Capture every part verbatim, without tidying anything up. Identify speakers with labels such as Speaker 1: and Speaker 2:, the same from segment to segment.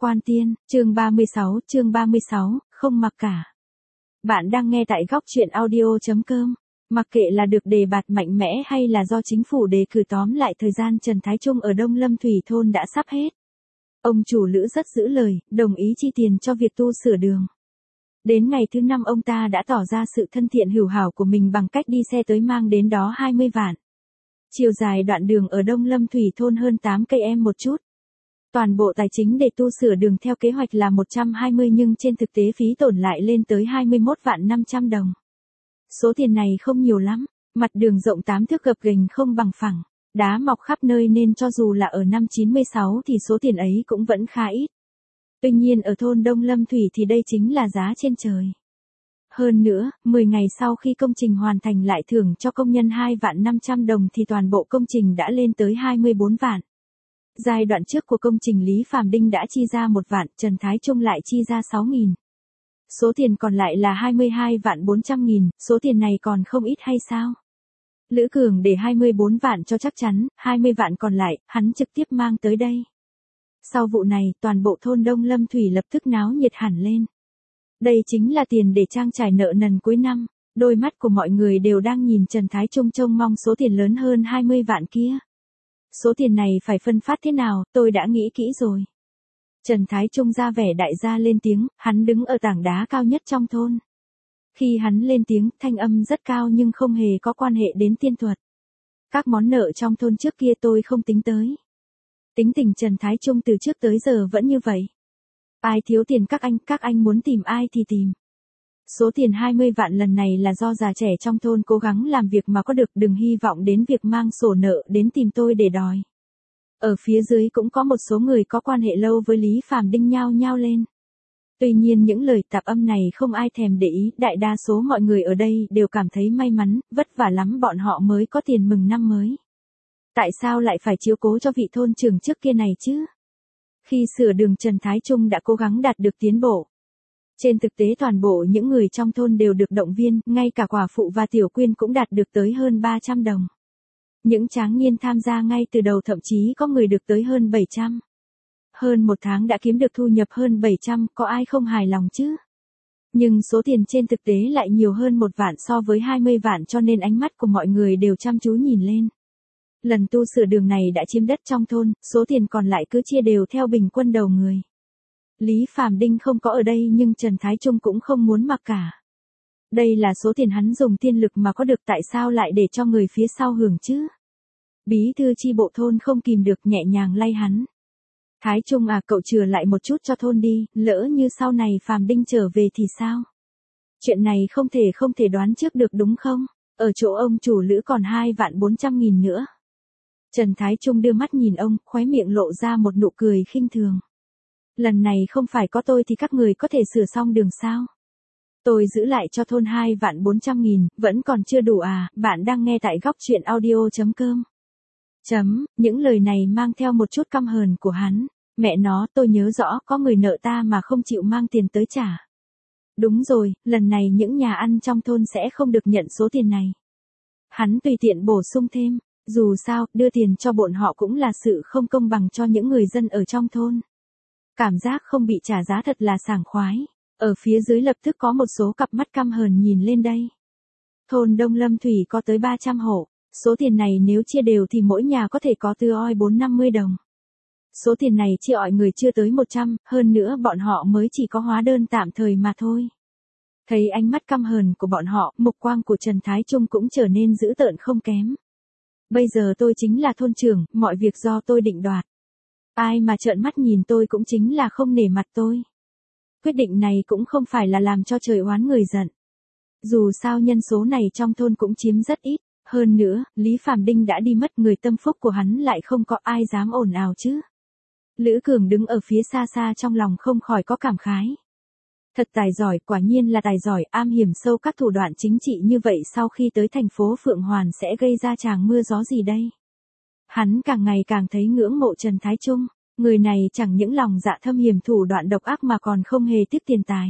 Speaker 1: Quan Tiên, chương ba mươi sáu, chương ba mươi sáu, không mặc cả. Bạn đang nghe tại góc truyện audio chấm com. Mặc kệ là được đề bạt mạnh mẽ hay là do chính phủ đề cử, tóm lại thời gian Trần Thái Trung ở Đông Lâm Thủy thôn đã sắp hết. Ông chủ Lữ rất giữ lời, đồng ý chi tiền cho việc tu sửa đường. Đến ngày thứ năm ông ta đã tỏ ra sự thân thiện hữu hảo của mình bằng cách đi xe tới mang đến đó hai mươi vạn. Chiều dài đoạn đường ở Đông Lâm Thủy thôn hơn tám cây em một chút. Toàn bộ tài chính để tu sửa đường theo kế hoạch là một trăm hai mươi nhưng trên thực tế phí tổn lại lên tới hai mươi mốt vạn năm trăm đồng. Số tiền này không nhiều lắm, mặt đường rộng tám thước gập ghềnh không bằng phẳng, đá mọc khắp nơi nên cho dù là ở năm chín mươi sáu thì số tiền ấy cũng vẫn khá ít. Tuy nhiên ở thôn Đông Lâm Thủy thì đây chính là giá trên trời. Hơn nữa, mười ngày sau khi công trình hoàn thành lại thưởng cho công nhân hai vạn năm trăm đồng thì toàn bộ công trình đã lên tới hai mươi bốn vạn. Giai đoạn trước của công trình Lý Phàm Đinh đã chi ra một vạn, Trần Thái Trung lại chi ra sáu nghìn. Số tiền còn lại là hai mươi hai vạn bốn trăm nghìn, số tiền này còn không ít hay sao? Lữ Cường để hai mươi bốn vạn cho chắc chắn, hai mươi vạn còn lại, hắn trực tiếp mang tới đây. Sau vụ này, toàn bộ thôn Đông Lâm Thủy lập tức náo nhiệt hẳn lên. Đây chính là tiền để trang trải nợ nần cuối năm, đôi mắt của mọi người đều đang nhìn Trần Thái Trung trông mong số tiền lớn hơn hai mươi vạn kia. Số tiền này phải phân phát thế nào, tôi đã nghĩ kỹ rồi. Trần Thái Trung ra vẻ đại gia lên tiếng, hắn đứng ở tảng đá cao nhất trong thôn. Khi hắn lên tiếng, thanh âm rất cao nhưng không hề có quan hệ đến tiên thuật. Các món nợ trong thôn trước kia tôi không tính tới. Tính tình Trần Thái Trung từ trước tới giờ vẫn như vậy. Ai thiếu tiền các anh, các anh muốn tìm ai thì tìm. Số tiền hai mươi vạn lần này là do già trẻ trong thôn cố gắng làm việc mà có được, đừng hy vọng đến việc mang sổ nợ đến tìm tôi để đòi. Ở phía dưới cũng có một số người có quan hệ lâu với Lý Phàm Đinh nhao nhao lên. Tuy nhiên những lời tạp âm này không ai thèm để ý, đại đa số mọi người ở đây đều cảm thấy may mắn, vất vả lắm bọn họ mới có tiền mừng năm mới. Tại sao lại phải chiếu cố cho vị thôn trưởng trước kia này chứ? Khi sửa đường Trần Thái Trung đã cố gắng đạt được tiến bộ. Trên thực tế toàn bộ những người trong thôn đều được động viên, ngay cả quả phụ và tiểu quyên cũng đạt được tới hơn ba trăm đồng. Những tráng niên tham gia ngay từ đầu thậm chí có người được tới hơn bảy trăm. Hơn một tháng đã kiếm được thu nhập hơn bảy trăm, có ai không hài lòng chứ? Nhưng số tiền trên thực tế lại nhiều hơn một vạn so với hai mươi vạn cho nên ánh mắt của mọi người đều chăm chú nhìn lên. Lần tu sửa đường này đã chiếm đất trong thôn, số tiền còn lại cứ chia đều theo bình quân đầu người. Lý Phàm Đinh không có ở đây nhưng Trần Thái Trung cũng không muốn mặc cả. Đây là số tiền hắn dùng tiên lực mà có được, tại sao lại để cho người phía sau hưởng chứ? Bí thư chi bộ thôn không kìm được nhẹ nhàng lay hắn. Thái Trung à, cậu chừa lại một chút cho thôn đi, lỡ như sau này Phàm Đinh trở về thì sao? Chuyện này không thể không thể đoán trước được đúng không? Ở chỗ ông chủ Lữ còn hai vạn bốn trăm nghìn nữa. Trần Thái Trung đưa mắt nhìn ông, khóe miệng lộ ra một nụ cười khinh thường. Lần này không phải có tôi thì các người có thể sửa xong đường sao? Tôi giữ lại cho thôn hai vạn bốn trăm nghìn, vẫn còn chưa đủ à? Bạn đang nghe tại góc truyện audio chấm com. Chấm, những lời này mang theo một chút căm hờn của hắn. Mẹ nó, tôi nhớ rõ có người nợ ta mà không chịu mang tiền tới trả. Đúng rồi, lần này những nhà ăn trong thôn sẽ không được nhận số tiền này. Hắn tùy tiện bổ sung thêm, dù sao, đưa tiền cho bọn họ cũng là sự không công bằng cho những người dân ở trong thôn. Cảm giác không bị trả giá thật là sảng khoái. Ở phía dưới lập tức có một số cặp mắt căm hờn nhìn lên đây. Thôn Đông Lâm Thủy có tới ba trăm hộ. Số tiền này nếu chia đều thì mỗi nhà có thể có từ oi bốn trăm năm mươi đồng. Số tiền này chia ọi người chưa tới một trăm, hơn nữa bọn họ mới chỉ có hóa đơn tạm thời mà thôi. Thấy ánh mắt căm hờn của bọn họ, mục quang của Trần Thái Trung cũng trở nên dữ tợn không kém. Bây giờ tôi chính là thôn trưởng, mọi việc do tôi định đoạt. Ai mà trợn mắt nhìn tôi cũng chính là không nể mặt tôi. Quyết định này cũng không phải là làm cho trời oán người giận. Dù sao nhân số này trong thôn cũng chiếm rất ít. Hơn nữa, Lý Phàm Đinh đã đi mất, người tâm phúc của hắn lại không có ai dám ồn ào chứ. Lữ Cường đứng ở phía xa xa trong lòng không khỏi có cảm khái. Thật tài giỏi, quả nhiên là tài giỏi, am hiểm sâu các thủ đoạn chính trị như vậy sau khi tới thành phố Phượng Hoàn sẽ gây ra tràng mưa gió gì đây. Hắn càng ngày càng thấy ngưỡng mộ Trần Thái Trung, người này chẳng những lòng dạ thâm hiểm thủ đoạn độc ác mà còn không hề tiếc tiền tài.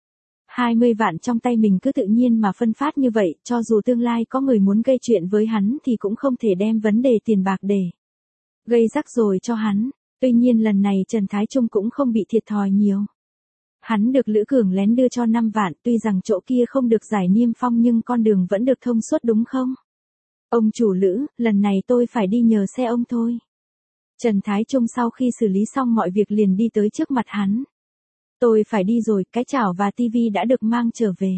Speaker 1: hai mươi vạn trong tay mình cứ tự nhiên mà phân phát như vậy, cho dù tương lai có người muốn gây chuyện với hắn thì cũng không thể đem vấn đề tiền bạc để gây rắc rối cho hắn. Tuy nhiên lần này Trần Thái Trung cũng không bị thiệt thòi nhiều. Hắn được Lữ Cường lén đưa cho năm vạn, tuy rằng chỗ kia không được giải niêm phong nhưng con đường vẫn được thông suốt đúng không? Ông chủ Lữ, lần này tôi phải đi nhờ xe ông thôi. Trần Thái Trung sau khi xử lý xong mọi việc liền đi tới trước mặt hắn. Tôi phải đi rồi, cái chảo và tivi đã được mang trở về.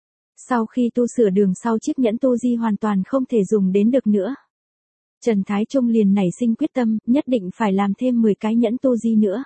Speaker 1: Sau khi tu sửa đường sau chiếc nhẫn tu di hoàn toàn không thể dùng đến được nữa. Trần Thái Trung liền nảy sinh quyết tâm, nhất định phải làm thêm mười cái nhẫn tu di nữa.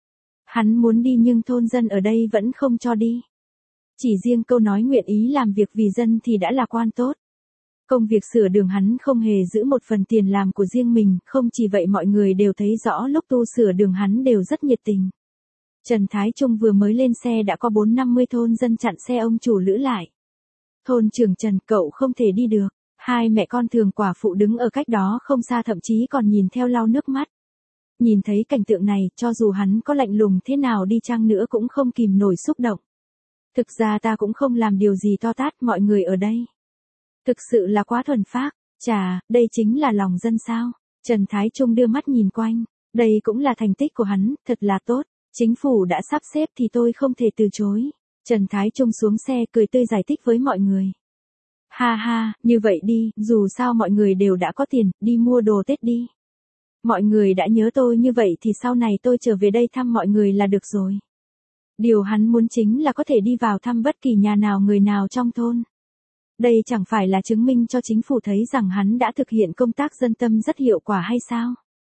Speaker 1: Hắn muốn đi nhưng thôn dân ở đây vẫn không cho đi. Chỉ riêng câu nói nguyện ý làm việc vì dân thì đã là quan tốt. Công việc sửa đường hắn không hề giữ một phần tiền làm của riêng mình, không chỉ vậy mọi người đều thấy rõ lúc tu sửa đường hắn đều rất nhiệt tình. Trần Thái Trung vừa mới lên xe đã có bốn năm mươi thôn dân chặn xe ông chủ Lữ lại. Thôn trưởng Trần, cậu không thể đi được. Hai mẹ con thường quả phụ đứng ở cách đó không xa thậm chí còn nhìn theo lau nước mắt. Nhìn thấy cảnh tượng này, cho dù hắn có lạnh lùng thế nào đi chăng nữa cũng không kìm nổi xúc động. Thực ra ta cũng không làm điều gì to tát, mọi người ở đây. Thực sự là quá thuần phác. Chà, đây chính là lòng dân sao. Trần Thái Trung đưa mắt nhìn quanh. Đây cũng là thành tích của hắn, thật là tốt. Chính phủ đã sắp xếp thì tôi không thể từ chối. Trần Thái Trung xuống xe cười tươi giải thích với mọi người. Ha ha, như vậy đi, dù sao mọi người đều đã có tiền, đi mua đồ Tết đi. Mọi người đã nhớ tôi như vậy thì sau này tôi trở về đây thăm mọi người là được rồi. Điều hắn muốn chính là có thể đi vào thăm bất kỳ nhà nào người nào trong thôn. Đây chẳng phải là chứng minh cho chính phủ thấy rằng hắn đã thực hiện công tác dân tâm rất hiệu quả hay sao?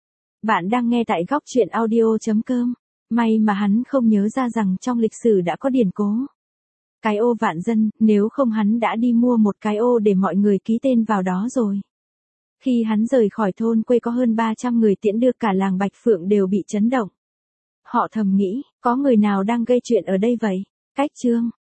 Speaker 1: Bạn đang nghe tại góc truyện audio chấm com. May mà hắn không nhớ ra rằng trong lịch sử đã có điển cố. Cái ô vạn dân, nếu không hắn đã đi mua một cái ô để mọi người ký tên vào đó rồi. Khi hắn rời khỏi thôn quê có hơn ba trăm người tiễn đưa, cả làng Bạch Phượng đều bị chấn động. Họ thầm nghĩ, có người nào đang gây chuyện ở đây vậy? Cách chương